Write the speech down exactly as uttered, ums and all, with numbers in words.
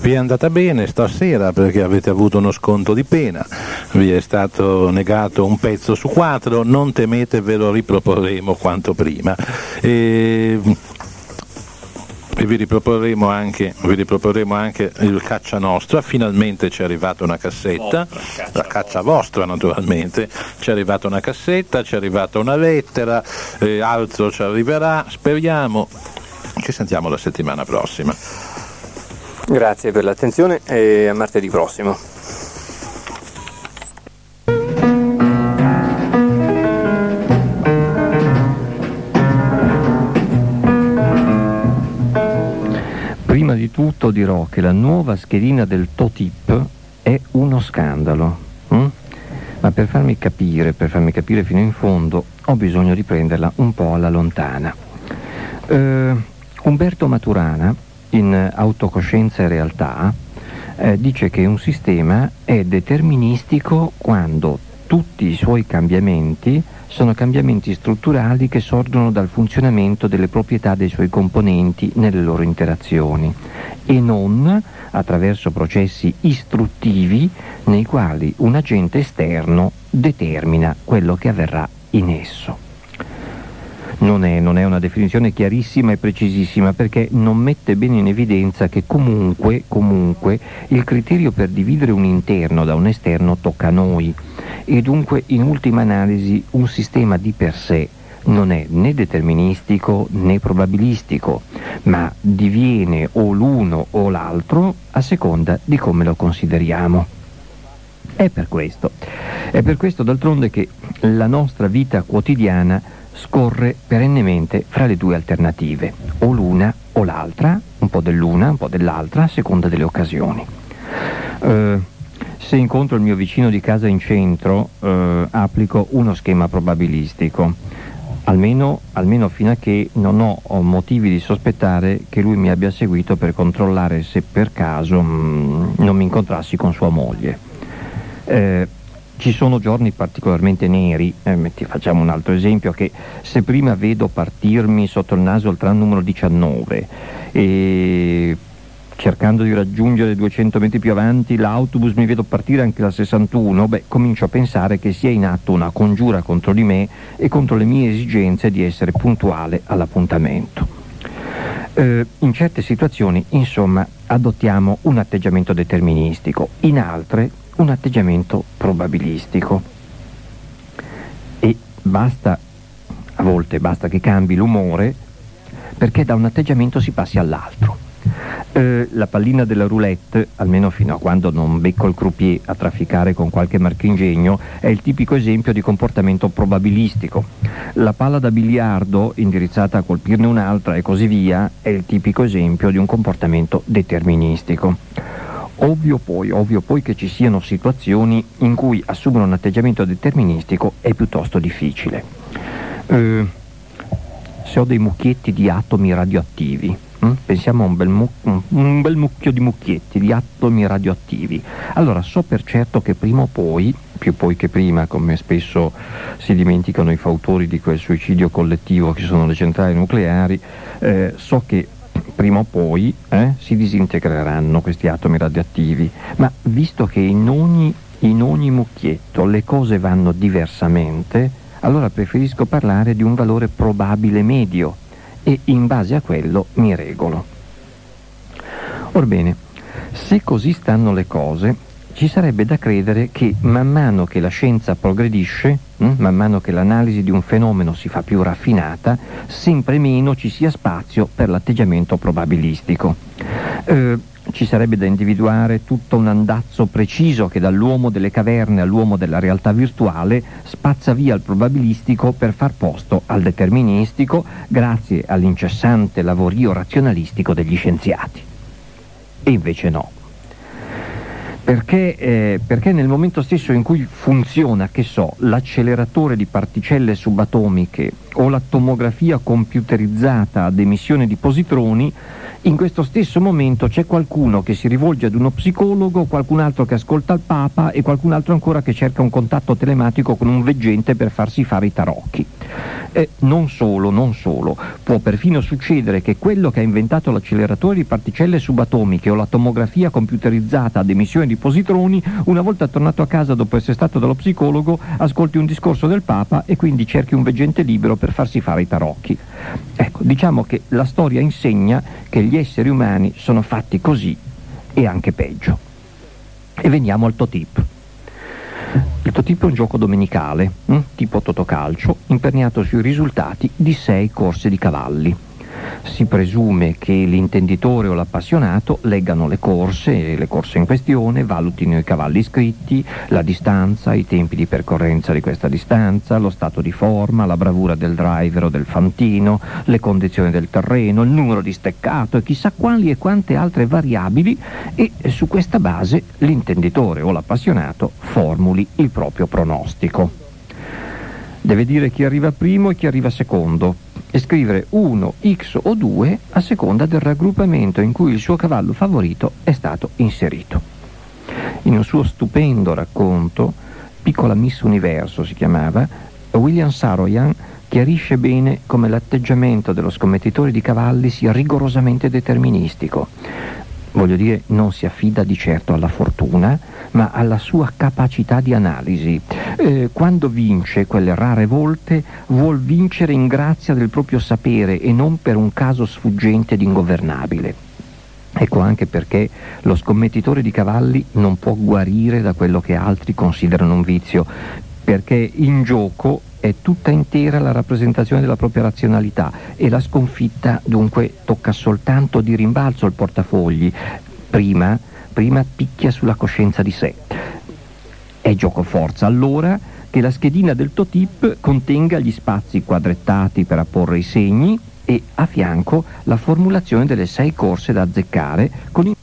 Vi è andata bene stasera perché avete avuto uno sconto di pena, vi è stato negato un pezzo su quattro, non temete, ve lo riproporremo quanto prima. E... E vi riproporremo anche, vi riproporremo anche il Caccia Nostra. Finalmente ci è arrivata una cassetta, vostra, la Caccia vostra naturalmente, ci è arrivata una cassetta, ci è arrivata una lettera, eh, altro ci arriverà, speriamo. Ci sentiamo la settimana prossima. Grazie per l'attenzione e a martedì prossimo. Prima di tutto dirò che la nuova schedina del Totip è uno scandalo, hm? ma per farmi capire, per farmi capire fino in fondo, ho bisogno di prenderla un po' alla lontana. Uh, Umberto Maturana, in Autocoscienza e Realtà, eh, dice che un sistema è deterministico quando tutti i suoi cambiamenti sono cambiamenti strutturali che sorgono dal funzionamento delle proprietà dei suoi componenti nelle loro interazioni e non attraverso processi istruttivi nei quali un agente esterno determina quello che avverrà in esso. Non è, non è una definizione chiarissima e precisissima perché non mette bene in evidenza che comunque, comunque il criterio per dividere un interno da un esterno tocca a noi e dunque in ultima analisi un sistema di per sé non è né deterministico né probabilistico, ma diviene o l'uno o l'altro a seconda di come lo consideriamo. È per questo, è per questo d'altronde che la nostra vita quotidiana scorre perennemente fra le due alternative, o l'una o l'altra, un po' dell'una, un po' dell'altra, a seconda delle occasioni. Uh, se incontro il mio vicino di casa in centro, uh, applico uno schema probabilistico, almeno, almeno fino a che non ho, ho motivi di sospettare che lui mi abbia seguito per controllare se per caso mh, non mi incontrassi con sua moglie. Uh, Ci sono giorni particolarmente neri, eh, ti facciamo un altro esempio, che se prima vedo partirmi sotto il naso il tram numero diciannove e cercando di raggiungere duecento metri più avanti l'autobus mi vedo partire anche la sessantuno, beh, comincio a pensare che sia in atto una congiura contro di me e contro le mie esigenze di essere puntuale all'appuntamento. Eh, in certe situazioni, insomma, adottiamo un atteggiamento deterministico, in altre un atteggiamento probabilistico e basta, a volte basta che cambi l'umore perché da un atteggiamento si passi all'altro. Eh, la pallina della roulette, almeno fino a quando non becco il croupier a trafficare con qualche marchingegno, è il tipico esempio di comportamento probabilistico. La palla da biliardo indirizzata a colpirne un'altra e così via è il tipico esempio di un comportamento deterministico. Ovvio poi, ovvio poi che ci siano situazioni in cui assumere un atteggiamento deterministico è piuttosto difficile. Eh, se ho dei mucchietti di atomi radioattivi, hm? pensiamo a un bel, mu- un bel mucchio di mucchietti di atomi radioattivi, allora so per certo che prima o poi, più poi che prima, come spesso si dimenticano i fautori di quel suicidio collettivo che sono le centrali nucleari, eh, so che prima o poi eh, si disintegreranno questi atomi radioattivi, ma visto che in ogni, in ogni mucchietto le cose vanno diversamente, allora preferisco parlare di un valore probabile medio e in base a quello mi regolo. Orbene, se così stanno le cose, ci sarebbe da credere che man mano che la scienza progredisce, hm, man mano che l'analisi di un fenomeno si fa più raffinata, sempre meno ci sia spazio per l'atteggiamento probabilistico. Eh, ci sarebbe da individuare tutto un andazzo preciso che dall'uomo delle caverne all'uomo della realtà virtuale spazza via il probabilistico per far posto al deterministico grazie all'incessante lavorio razionalistico degli scienziati. E invece no. Perché, eh, perché nel momento stesso in cui funziona, che so, l'acceleratore di particelle subatomiche o la tomografia computerizzata ad emissione di positroni, In questo stesso momento c'è qualcuno che si rivolge ad uno psicologo, qualcun altro che ascolta il Papa e qualcun altro ancora che cerca un contatto telematico con un veggente per farsi fare i tarocchi. E non solo, non solo, può perfino succedere che quello che ha inventato l'acceleratore di particelle subatomiche o la tomografia computerizzata ad emissione di positroni, una volta tornato a casa dopo essere stato dallo psicologo, ascolti un discorso del Papa e quindi cerchi un veggente libero per farsi fare i tarocchi. Ecco, diciamo che la storia insegna che gli esseri umani sono fatti così e anche peggio. E veniamo al Totip. Il Totip è un gioco domenicale, hm, tipo Totocalcio, imperniato sui risultati di sei corse di cavalli. Si presume che l'intenditore o l'appassionato leggano le corse, le corse in questione, valutino i cavalli iscritti, la distanza, i tempi di percorrenza di questa distanza, lo stato di forma, la bravura del driver o del fantino, le condizioni del terreno, il numero di steccato e chissà quali e quante altre variabili, e su questa base l'intenditore o l'appassionato formuli il proprio pronostico. Deve dire chi arriva primo e chi arriva secondo e scrivere uno, X o due a seconda del raggruppamento in cui il suo cavallo favorito è stato inserito. In un suo stupendo racconto, Piccola Miss Universo si chiamava, William Saroyan chiarisce bene come l'atteggiamento dello scommettitore di cavalli sia rigorosamente deterministico. Voglio dire, non si affida di certo alla fortuna, ma alla sua capacità di analisi. Eh, quando vince quelle rare volte, vuol vincere in grazia del proprio sapere e non per un caso sfuggente ed ingovernabile. Ecco anche perché lo scommettitore di cavalli non può guarire da quello che altri considerano un vizio, perché in gioco è tutta intera la rappresentazione della propria razionalità e la sconfitta dunque tocca soltanto di rimbalzo il portafogli, prima, prima picchia sulla coscienza di sé. È gioco forza allora che la schedina del Totip contenga gli spazi quadrettati per apporre i segni e a fianco la formulazione delle sei corse da azzeccare con i